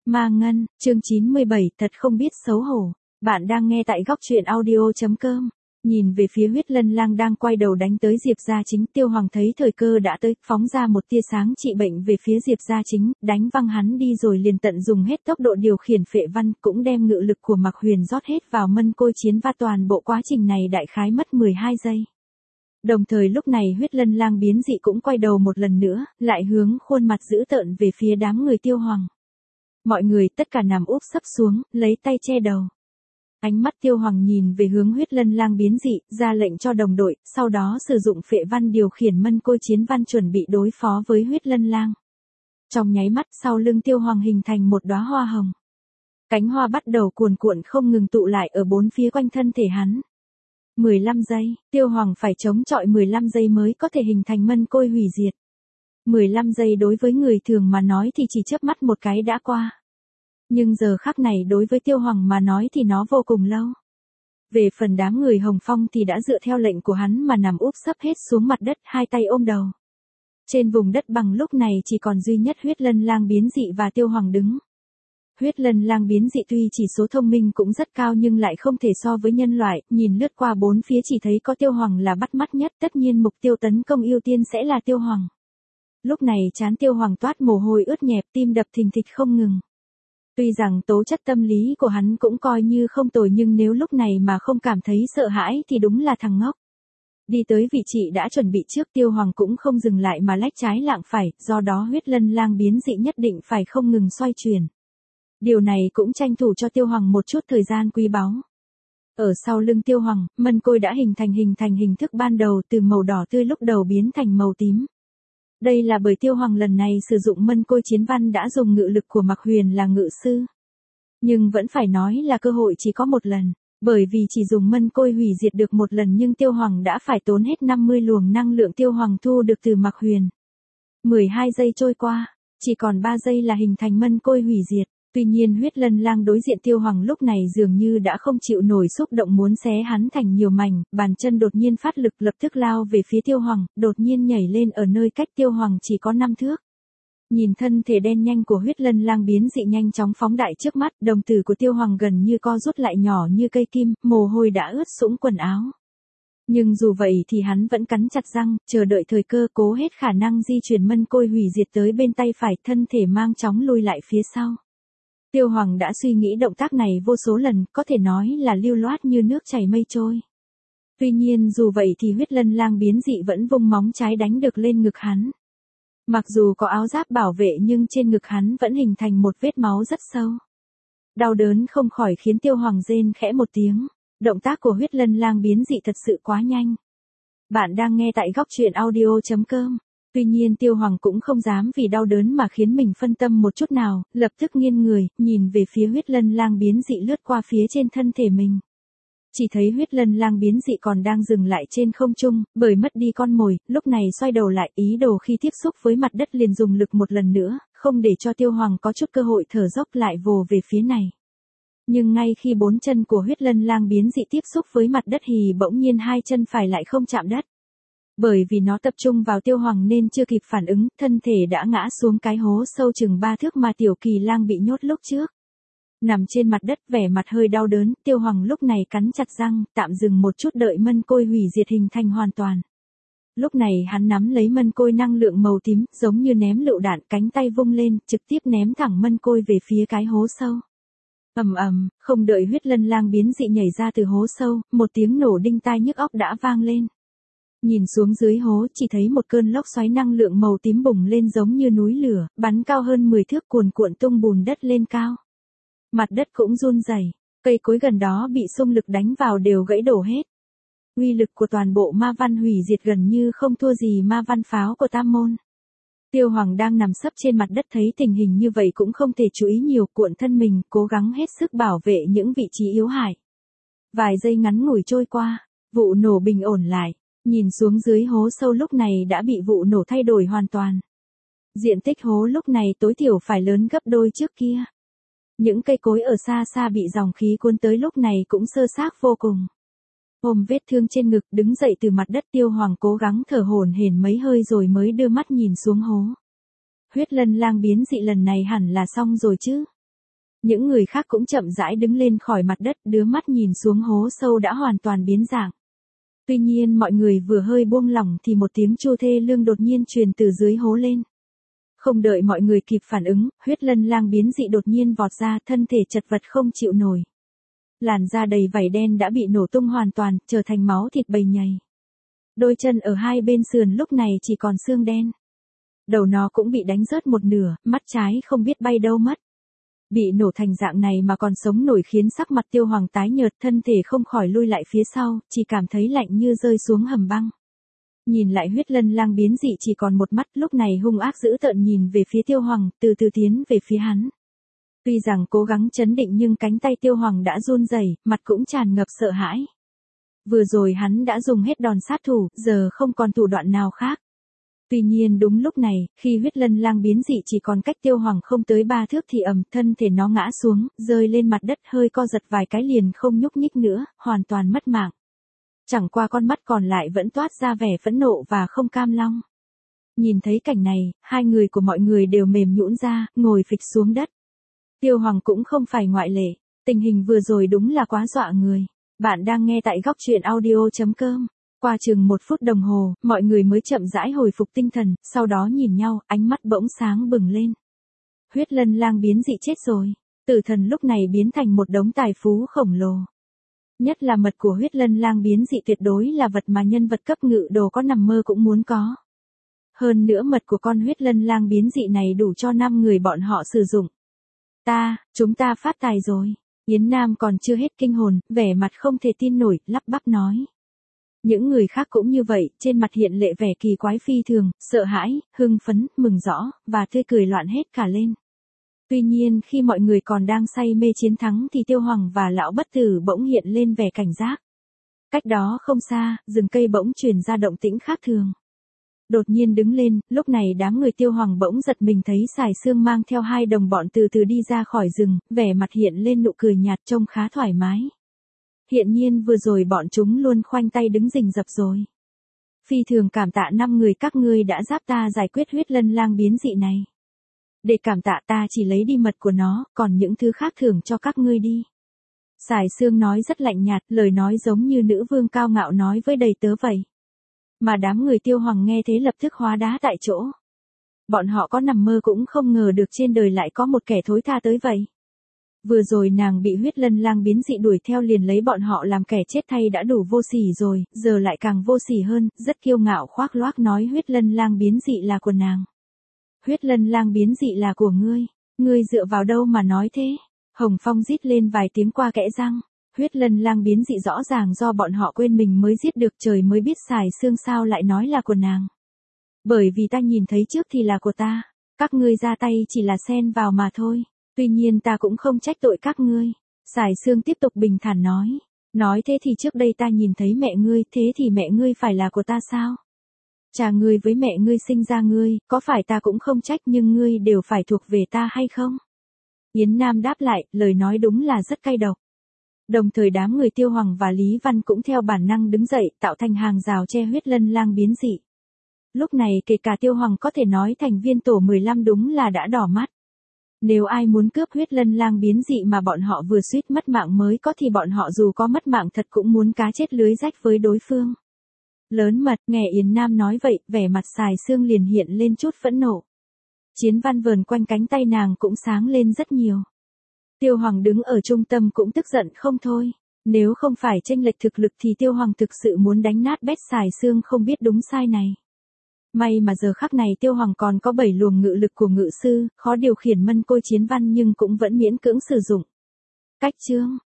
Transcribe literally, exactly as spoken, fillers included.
Ma Ngân, chương chín mươi bảy, thật không biết xấu hổ. Bạn đang nghe tại góc truyện audio chấm com. Nhìn về phía Huyết Lân Lang đang quay đầu đánh tới Diệp Gia Chính, Tiêu Hoàng thấy thời cơ đã tới, phóng ra một tia sáng trị bệnh về phía Diệp Gia Chính, đánh văng hắn đi rồi liền tận dùng hết tốc độ điều khiển phệ văn, cũng đem ngự lực của Mạc Huyền rót hết vào mân côi chiến và toàn bộ quá trình này đại khái mất mười hai giây. Đồng thời lúc này Huyết Lân Lang biến dị cũng quay đầu một lần nữa, lại hướng khuôn mặt dữ tợn về phía đám người Tiêu Hoàng. Mọi người tất cả nằm úp sấp xuống, lấy tay che đầu. Ánh mắt Tiêu Hoàng nhìn về hướng Huyết Lân Lang biến dị, ra lệnh cho đồng đội, sau đó sử dụng phệ văn điều khiển mân côi chiến văn chuẩn bị đối phó với Huyết Lân Lang. Trong nháy mắt sau lưng Tiêu Hoàng hình thành một đóa hoa hồng. Cánh hoa bắt đầu cuồn cuộn không ngừng tụ lại ở bốn phía quanh thân thể hắn. mười lăm giây, Tiêu Hoàng phải chống chọi mười lăm giây mới có thể hình thành mân côi hủy diệt. mười lăm giây đối với người thường mà nói thì chỉ chớp mắt một cái đã qua. Nhưng giờ khắc này đối với Tiêu Hoàng mà nói thì nó vô cùng lâu. Về phần đám người Hồng Phong thì đã dựa theo lệnh của hắn mà nằm úp sấp hết xuống mặt đất, hai tay ôm đầu. Trên vùng đất bằng lúc này chỉ còn duy nhất Huyết Lân Lang biến dị và Tiêu Hoàng đứng. Huyết Lân Lang biến dị tuy chỉ số thông minh cũng rất cao nhưng lại không thể so với nhân loại, nhìn lướt qua bốn phía chỉ thấy có Tiêu Hoàng là bắt mắt nhất, tất nhiên mục tiêu tấn công ưu tiên sẽ là Tiêu Hoàng. Lúc này trán Tiêu Hoàng toát mồ hôi ướt nhẹp, tim đập thình thịch không ngừng. Tuy rằng tố chất tâm lý của hắn cũng coi như không tồi nhưng nếu lúc này mà không cảm thấy sợ hãi thì đúng là thằng ngốc. Đi tới vị trí đã chuẩn bị trước, Tiêu Hoàng cũng không dừng lại mà lách trái lạng phải, do đó Huyết Lân Lang biến dị nhất định phải không ngừng xoay chuyển. Điều này cũng tranh thủ cho Tiêu Hoàng một chút thời gian quý báu. Ở sau lưng Tiêu Hoàng, mân côi đã hình thành hình thành hình thức ban đầu từ màu đỏ tươi lúc đầu biến thành màu tím. Đây là bởi Tiêu Hoàng lần này sử dụng mân côi chiến văn đã dùng ngự lực của Mạc Huyền là ngự sư. Nhưng vẫn phải nói là cơ hội chỉ có một lần, bởi vì chỉ dùng mân côi hủy diệt được một lần nhưng Tiêu Hoàng đã phải tốn hết năm mươi luồng năng lượng Tiêu Hoàng thu được từ Mạc Huyền. mười hai giây trôi qua, chỉ còn ba giây là hình thành mân côi hủy diệt. Tuy nhiên Huyết Lân Lang đối diện Tiêu Hoàng lúc này dường như đã không chịu nổi xúc động muốn xé hắn thành nhiều mảnh, bàn chân đột nhiên phát lực lập tức lao về phía Tiêu Hoàng, đột nhiên nhảy lên ở nơi cách Tiêu Hoàng chỉ có năm thước. Nhìn thân thể đen nhanh của Huyết Lân Lang biến dị nhanh chóng phóng đại trước mắt, đồng tử của Tiêu Hoàng gần như co rút lại nhỏ như cây kim, mồ hôi đã ướt sũng quần áo. Nhưng dù vậy thì hắn vẫn cắn chặt răng, chờ đợi thời cơ, cố hết khả năng di chuyển mân côi hủy diệt tới bên tay phải, thân thể mang chóng lùi lại phía sau. Tiêu Hoàng đã suy nghĩ động tác này vô số lần, có thể nói là lưu loát như nước chảy mây trôi. Tuy nhiên dù vậy thì Huyết Lân Lang biến dị vẫn vung móng trái đánh được lên ngực hắn. Mặc dù có áo giáp bảo vệ nhưng trên ngực hắn vẫn hình thành một vết máu rất sâu. Đau đớn không khỏi khiến Tiêu Hoàng rên khẽ một tiếng. Động tác của Huyết Lân Lang biến dị thật sự quá nhanh. Bạn đang nghe tại góc truyện audio chấm com. Tuy nhiên Tiêu Hoàng cũng không dám vì đau đớn mà khiến mình phân tâm một chút nào, lập tức nghiêng người, nhìn về phía Huyết Lân Lang biến dị lướt qua phía trên thân thể mình. Chỉ thấy Huyết Lân Lang biến dị còn đang dừng lại trên không trung, bởi mất đi con mồi, lúc này xoay đầu lại, ý đồ khi tiếp xúc với mặt đất liền dùng lực một lần nữa, không để cho Tiêu Hoàng có chút cơ hội thở dốc lại vồ về phía này. Nhưng ngay khi bốn chân của Huyết Lân Lang biến dị tiếp xúc với mặt đất thì bỗng nhiên hai chân phải lại không chạm đất. Bởi vì nó tập trung vào Tiêu Hoàng nên chưa kịp phản ứng, thân thể đã ngã xuống cái hố sâu chừng ba thước mà Tiểu Kỳ Lang bị nhốt lúc trước. Nằm trên mặt đất vẻ mặt hơi đau đớn, Tiêu Hoàng lúc này cắn chặt răng, tạm dừng một chút đợi mân côi hủy diệt hình thành hoàn toàn. Lúc này hắn nắm lấy mân côi năng lượng màu tím, giống như ném lựu đạn, cánh tay vung lên, trực tiếp ném thẳng mân côi về phía cái hố sâu. Ầm ầm, không đợi Huyết Lân Lang biến dị nhảy ra từ hố sâu, một tiếng nổ đinh tai nhức óc đã vang lên. Nhìn xuống dưới hố chỉ thấy một cơn lốc xoáy năng lượng màu tím bùng lên giống như núi lửa, bắn cao hơn mười thước cuồn cuộn tung bùn đất lên cao. Mặt đất cũng run rẩy, cây cối gần đó bị xung lực đánh vào đều gãy đổ hết. Uy lực của toàn bộ ma văn hủy diệt gần như không thua gì ma văn pháo của Tam Môn. Tiêu Hoàng đang nằm sấp trên mặt đất thấy tình hình như vậy cũng không thể chú ý nhiều, cuộn thân mình, cố gắng hết sức bảo vệ những vị trí yếu hại. Vài giây ngắn ngủi trôi qua, vụ nổ bình ổn lại. Nhìn xuống dưới hố sâu lúc này đã bị vụ nổ thay đổi hoàn toàn. Diện tích hố lúc này tối thiểu phải lớn gấp đôi trước kia. Những cây cối ở xa xa bị dòng khí cuốn tới lúc này cũng sơ xác vô cùng. Ôm vết thương trên ngực đứng dậy từ mặt đất, Tiêu Hoàng cố gắng thở hổn hển mấy hơi rồi mới đưa mắt nhìn xuống hố. Huyết Lân Lang biến dị lần này hẳn là xong rồi chứ. Những người khác cũng chậm rãi đứng lên khỏi mặt đất, đứa mắt nhìn xuống hố sâu đã hoàn toàn biến dạng. Tuy nhiên mọi người vừa hơi buông lỏng thì một tiếng chu thê lương đột nhiên truyền từ dưới hố lên. Không đợi mọi người kịp phản ứng, huyết lân lang biến dị đột nhiên vọt ra, thân thể chật vật không chịu nổi. Làn da đầy vảy đen đã bị nổ tung hoàn toàn, trở thành máu thịt bầy nhầy. Đôi chân ở hai bên sườn lúc này chỉ còn xương đen. Đầu nó cũng bị đánh rớt một nửa, mắt trái không biết bay đâu mất. Bị nổ thành dạng này mà còn sống nổi khiến sắc mặt Tiêu Hoàng tái nhợt, thân thể không khỏi lui lại phía sau, chỉ cảm thấy lạnh như rơi xuống hầm băng. Nhìn lại huyết lân lang biến dị chỉ còn một mắt, lúc này hung ác dữ tợn nhìn về phía Tiêu Hoàng, từ từ tiến về phía hắn. Tuy rằng cố gắng chấn định nhưng cánh tay Tiêu Hoàng đã run rẩy, mặt cũng tràn ngập sợ hãi. Vừa rồi hắn đã dùng hết đòn sát thủ, giờ không còn thủ đoạn nào khác. Tuy nhiên đúng lúc này, khi huyết lân lang biến dị chỉ còn cách Tiêu Hoàng không tới ba thước thì ầm, thân thể nó ngã xuống, rơi lên mặt đất hơi co giật vài cái liền không nhúc nhích nữa, hoàn toàn mất mạng. Chẳng qua con mắt còn lại vẫn toát ra vẻ phẫn nộ và không cam lòng. Nhìn thấy cảnh này, hai người của mọi người đều mềm nhũn ra, ngồi phịch xuống đất. Tiêu Hoàng cũng không phải ngoại lệ, tình hình vừa rồi đúng là quá dọa người. Bạn đang nghe tại góc truyện audio chấm com. Qua chừng một phút đồng hồ, mọi người mới chậm rãi hồi phục tinh thần, sau đó nhìn nhau, ánh mắt bỗng sáng bừng lên. Huyết lân lang biến dị chết rồi. Tử thần lúc này biến thành một đống tài phú khổng lồ. Nhất là mật của huyết lân lang biến dị tuyệt đối là vật mà nhân vật cấp ngự đồ có nằm mơ cũng muốn có. Hơn nữa mật của con huyết lân lang biến dị này đủ cho năm người bọn họ sử dụng. Ta, chúng ta phát tài rồi. Yến Nam còn chưa hết kinh hồn, vẻ mặt không thể tin nổi, lắp bắp nói. Những người khác cũng như vậy, trên mặt hiện lệ vẻ kỳ quái phi thường, sợ hãi, hưng phấn, mừng rõ, và tươi cười loạn hết cả lên. Tuy nhiên khi mọi người còn đang say mê chiến thắng thì Tiêu Hoàng và Lão Bất Tử bỗng hiện lên vẻ cảnh giác. Cách đó không xa, rừng cây bỗng truyền ra động tĩnh khác thường. Đột nhiên đứng lên, lúc này đám người Tiêu Hoàng bỗng giật mình thấy Sài Sương mang theo hai đồng bọn từ từ đi ra khỏi rừng, vẻ mặt hiện lên nụ cười nhạt trông khá thoải mái. Hiện nhiên vừa rồi bọn chúng luôn khoanh tay đứng rình rập rồi. Phi thường cảm tạ năm người các ngươi đã giúp ta giải quyết huyết lân lang biến dị này. Để cảm tạ ta chỉ lấy đi mật của nó, còn những thứ khác thưởng cho các ngươi đi. Sài Sương nói rất lạnh nhạt, lời nói giống như nữ vương cao ngạo nói với đầy tớ vậy. Mà đám người Tiêu Hoàng nghe thế lập tức hóa đá tại chỗ. Bọn họ có nằm mơ cũng không ngờ được trên đời lại có một kẻ thối tha tới vậy. Vừa rồi nàng bị huyết lân lang biến dị đuổi theo liền lấy bọn họ làm kẻ chết thay đã đủ vô sỉ rồi, giờ lại càng vô sỉ hơn, rất kiêu ngạo khoác loác nói huyết lân lang biến dị là của nàng. Huyết lân lang biến dị là của ngươi, ngươi dựa vào đâu mà nói thế? Hồng Phong rít lên vài tiếng qua kẽ răng. Huyết lân lang biến dị rõ ràng do bọn họ quên mình mới giết được, trời mới biết Sài Sương sao lại nói là của nàng. Bởi vì ta nhìn thấy trước thì là của ta, các ngươi ra tay chỉ là xen vào mà thôi, tuy nhiên ta cũng không trách tội các ngươi. Sài Sương tiếp tục bình thản nói, nói thế thì trước đây ta nhìn thấy mẹ ngươi, thế thì mẹ ngươi phải là của ta sao? Cha ngươi với mẹ ngươi sinh ra ngươi, có phải ta cũng không trách nhưng ngươi đều phải thuộc về ta hay không? Yến Nam đáp lại, lời nói đúng là rất cay độc. Đồng thời đám người Tiêu Hoàng và Lý Văn cũng theo bản năng đứng dậy, tạo thành hàng rào che huyết lân lang biến dị. Lúc này kể cả Tiêu Hoàng có thể nói thành viên tổ mười lăm đúng là đã đỏ mắt. Nếu ai muốn cướp huyết lân lang biến dị mà bọn họ vừa suýt mất mạng mới có thì bọn họ dù có mất mạng thật cũng muốn cá chết lưới rách với đối phương. Lớn mật, nghe Yến Nam nói vậy, vẻ mặt Sài Sương liền hiện lên chút phẫn nộ. Chiến văn vờn quanh cánh tay nàng cũng sáng lên rất nhiều. Tiêu Hoàng đứng ở trung tâm cũng tức giận không thôi. Nếu không phải chênh lệch thực lực thì Tiêu Hoàng thực sự muốn đánh nát bét Sài Sương không biết đúng sai này. May mà giờ khắc này Tiêu Hoàng còn có bảy luồng ngự lực của ngự sư, khó điều khiển mân côi chiến văn nhưng cũng vẫn miễn cưỡng sử dụng. Cách chương